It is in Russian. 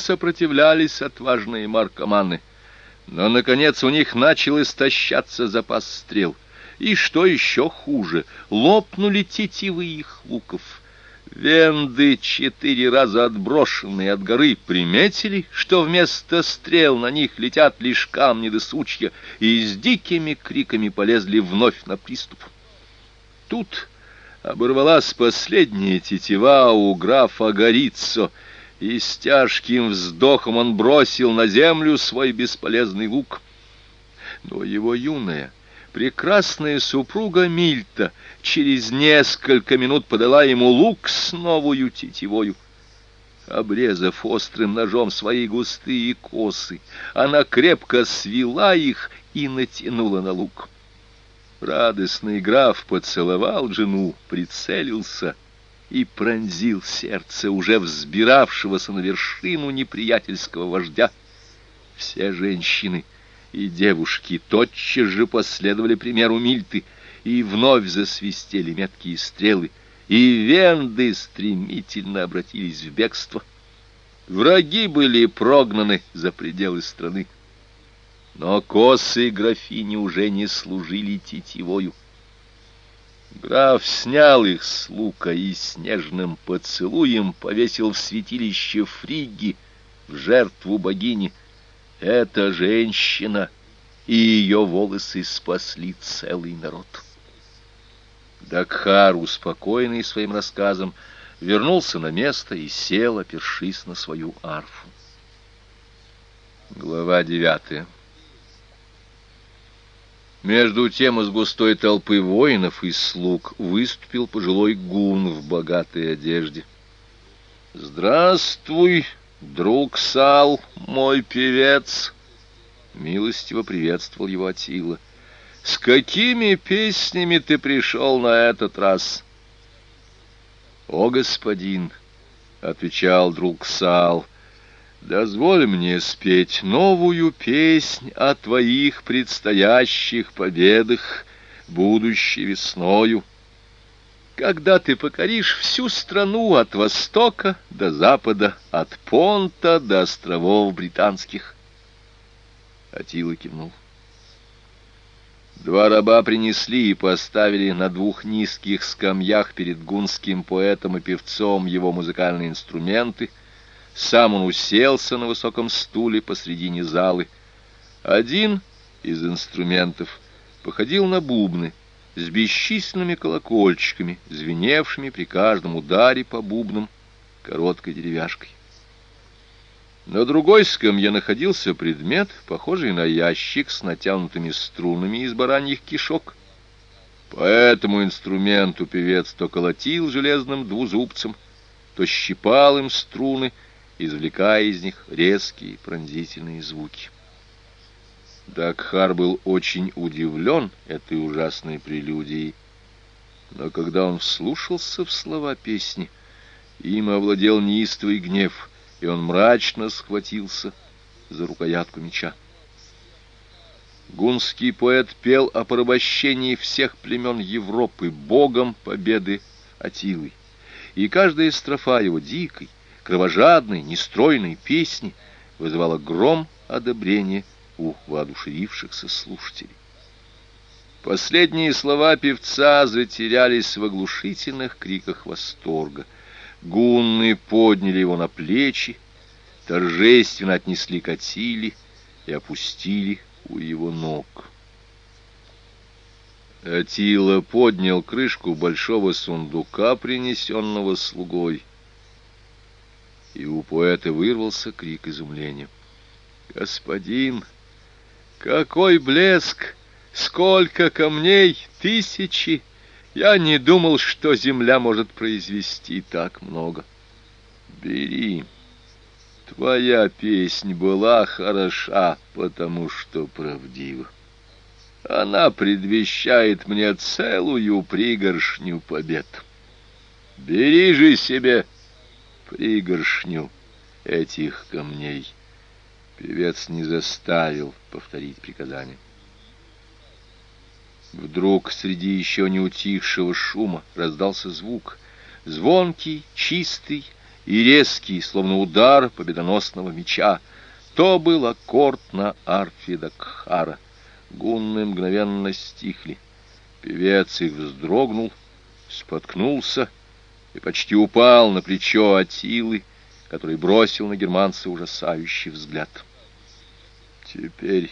сопротивлялись отважные маркоманы, но, наконец, у них начал истощаться запас стрел, и, что еще хуже, лопнули тетивы их луков. Венды, 4 раза отброшенные от горы, приметили, что вместо стрел на них летят лишь камни да сучья, и с дикими криками полезли вновь на приступ. Тут оборвалась последняя тетива у графа Гориццо, и с тяжким вздохом он бросил на землю свой бесполезный лук. Но его юная, прекрасная супруга Мильта через несколько минут подала ему лук с новою тетивою. Обрезав острым ножом свои густые косы, она крепко свила их и натянула на лук. Радостный граф поцеловал жену, прицелился и пронзил сердце уже взбиравшегося на вершину неприятельского вождя. Все женщины и девушки тотчас же последовали примеру Мильты, и вновь засвистели меткие стрелы, и венды стремительно обратились в бегство. Враги были прогнаны за пределы страны, но косы графини уже не служили тетивою. Граф снял их с лука и с нежным поцелуем повесил в святилище Фригги в жертву богини. Эта женщина и ее волосы спасли целый народ. Дакхар, успокоенный своим рассказом, вернулся на место и сел, опершись на свою арфу. Глава 9. Между тем из густой толпы воинов и слуг выступил пожилой гун в богатой одежде. «Здравствуй, друг Сал, мой певец!» — милостиво приветствовал его Аттила. «С какими песнями ты пришел на этот раз?» «О, господин!» — отвечал друг Сал, — «дозволь мне спеть новую песнь о твоих предстоящих победах, будущей весною, когда ты покоришь всю страну от востока до запада, от Понта до островов британских». Аттила кивнул. 2 раба принесли и поставили на 2 низких скамьях перед гунским поэтом и певцом его музыкальные инструменты. Сам он уселся на высоком стуле посредине залы. Один из инструментов походил на бубны с бесчисленными колокольчиками, звеневшими при каждом ударе по бубнам короткой деревяшкой. На другой скамье находился предмет, похожий на ящик с натянутыми струнами из бараньих кишок. По этому инструменту певец то колотил железным двузубцем, то щипал им струны, извлекая из них резкие пронзительные звуки. Дакхар был очень удивлен этой ужасной прелюдией, но когда он вслушался в слова песни, им овладел неистовый гнев, и он мрачно схватился за рукоятку меча. Гунский поэт пел о порабощении всех племен Европы богом победы Аттилы, и каждая строфа его дикой, кровожадной, нестройной песни вызывала гром одобрения у воодушевившихся слушателей. Последние слова певца затерялись в оглушительных криках восторга. Гунны подняли его на плечи, торжественно отнесли к Аттиле и опустили у его ног. Аттила поднял крышку большого сундука, принесенного слугой, и у поэта вырвался крик изумления. «Господин, какой блеск! Сколько камней! Тысячи! Я не думал, что земля может произвести так много. Бери. Твоя песнь была хороша, потому что правдива. Она предвещает мне целую пригоршню побед. Бери же себе пригоршню этих камней». Певец не заставил повторить приказание. Вдруг среди еще не утихшего шума раздался звук, звонкий, чистый и резкий, словно удар победоносного меча. То был аккорд на арфе Дакхара. Гунны мгновенно стихли. Певец их вздрогнул, споткнулся и почти упал на плечо Атилы, который бросил на германца ужасающий взгляд. Теперь